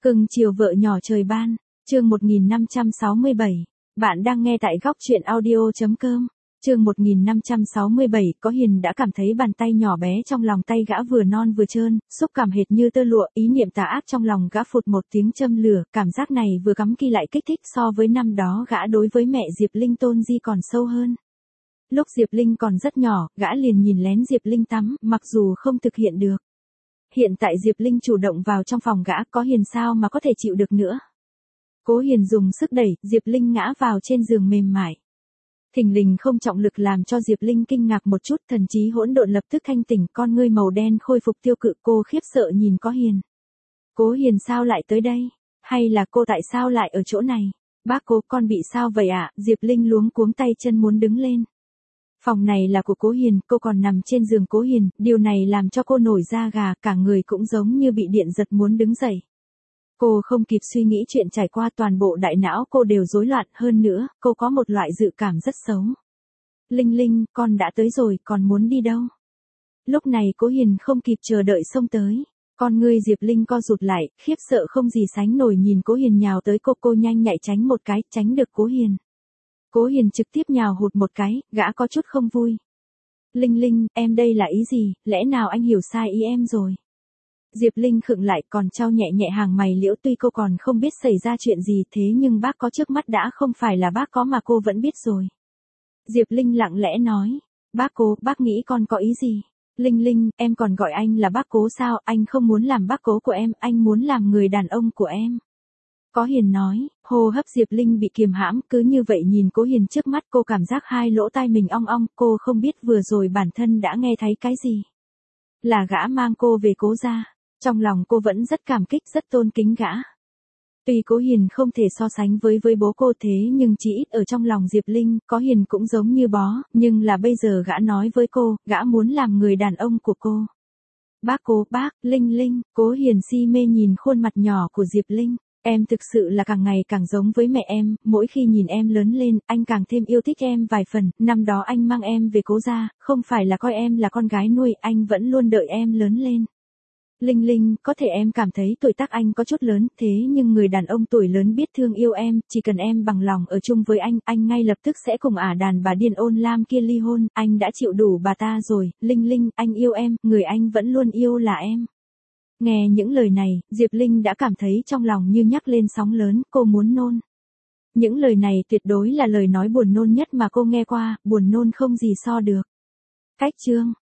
Cưng chiều vợ nhỏ trời ban, chương 1567. Bạn đang nghe tại góc truyện audio.com. Chương 1567, có Hiền đã cảm thấy bàn tay nhỏ bé trong lòng tay gã vừa non vừa trơn, xúc cảm hệt như tơ lụa, ý niệm tà ác trong lòng gã phụt một tiếng châm lửa, cảm giác này vừa cắm kỳ lại kích thích so với năm đó gã đối với mẹ Diệp Linh tôn di còn sâu hơn. Lúc Diệp Linh còn rất nhỏ, gã liền nhìn lén Diệp Linh tắm, mặc dù không thực hiện được. Hiện tại Diệp Linh chủ động vào trong phòng gã, có Hiền sao mà có thể chịu được nữa. Cố Hiền dùng sức đẩy, Diệp Linh ngã vào trên giường mềm mại. Thình lình không trọng lực làm cho Diệp Linh kinh ngạc một chút, thần trí hỗn độn lập tức thanh tỉnh, con ngươi màu đen khôi phục tiêu cự, cô khiếp sợ nhìn có Hiền. Cố Hiền sao lại tới đây? Hay là cô tại sao lại ở chỗ này? Bác Cố, con bị sao vậy ạ? Diệp Linh luống cuống tay chân muốn đứng lên. Phòng này là của Cố Hiền, cô còn nằm trên giường Cố Hiền, điều này làm cho cô nổi da gà, cả người cũng giống như bị điện giật muốn đứng dậy. Cô không kịp suy nghĩ chuyện trải qua, toàn bộ đại não cô đều rối loạn, hơn nữa, cô có một loại dự cảm rất xấu. Linh Linh, con đã tới rồi, còn muốn đi đâu? Lúc này Cố Hiền không kịp chờ đợi xông tới. Con ngươi Diệp Linh co rụt lại, khiếp sợ không gì sánh nổi nhìn Cố Hiền nhào tới cô nhanh nhạy tránh một cái, tránh được Cố Hiền. Cố Hiền trực tiếp nhào hụt một cái, gã có chút không vui. Linh Linh, em đây là ý gì, lẽ nào anh hiểu sai ý em rồi? Diệp Linh khựng lại, còn trao nhẹ nhẹ hàng mày liễu, tuy cô còn không biết xảy ra chuyện gì, thế nhưng bác có trước mắt đã không phải là bác có mà cô vẫn biết rồi. Diệp Linh lặng lẽ nói, bác Cố, bác nghĩ con có ý gì? Linh Linh, em còn gọi anh là bác Cố sao, anh không muốn làm bác Cố của em, anh muốn làm người đàn ông của em. Có Hiền nói, hô hấp Diệp Linh bị kiềm hãm, cứ như vậy nhìn Cố Hiền trước mắt, cô cảm giác hai lỗ tai mình ong ong, cô không biết vừa rồi bản thân đã nghe thấy cái gì. Là gã mang cô về Cố gia, trong lòng cô vẫn rất cảm kích, rất tôn kính gã. Tuy Cố Hiền không thể so sánh với bố cô, thế nhưng chỉ ít ở trong lòng Diệp Linh, có Hiền cũng giống như bó, nhưng là bây giờ gã nói với cô, gã muốn làm người đàn ông của cô. Bác Cố, bác, Linh Linh, Cố Hiền si mê nhìn khuôn mặt nhỏ của Diệp Linh. Em thực sự là càng ngày càng giống với mẹ em, mỗi khi nhìn em lớn lên, anh càng thêm yêu thích em vài phần, năm đó anh mang em về Cố gia, không phải là coi em là con gái nuôi, anh vẫn luôn đợi em lớn lên. Linh Linh, có thể em cảm thấy tuổi tác anh có chút lớn, thế nhưng người đàn ông tuổi lớn biết thương yêu em, chỉ cần em bằng lòng ở chung với anh ngay lập tức sẽ cùng đàn bà điên ôn lam kia ly hôn, anh đã chịu đủ bà ta rồi, Linh Linh, anh yêu em, người anh vẫn luôn yêu là em. Nghe những lời này, Diệp Linh đã cảm thấy trong lòng như nhắc lên sóng lớn, cô muốn nôn. Những lời này tuyệt đối là lời nói buồn nôn nhất mà cô nghe qua, buồn nôn không gì so được. Cách chương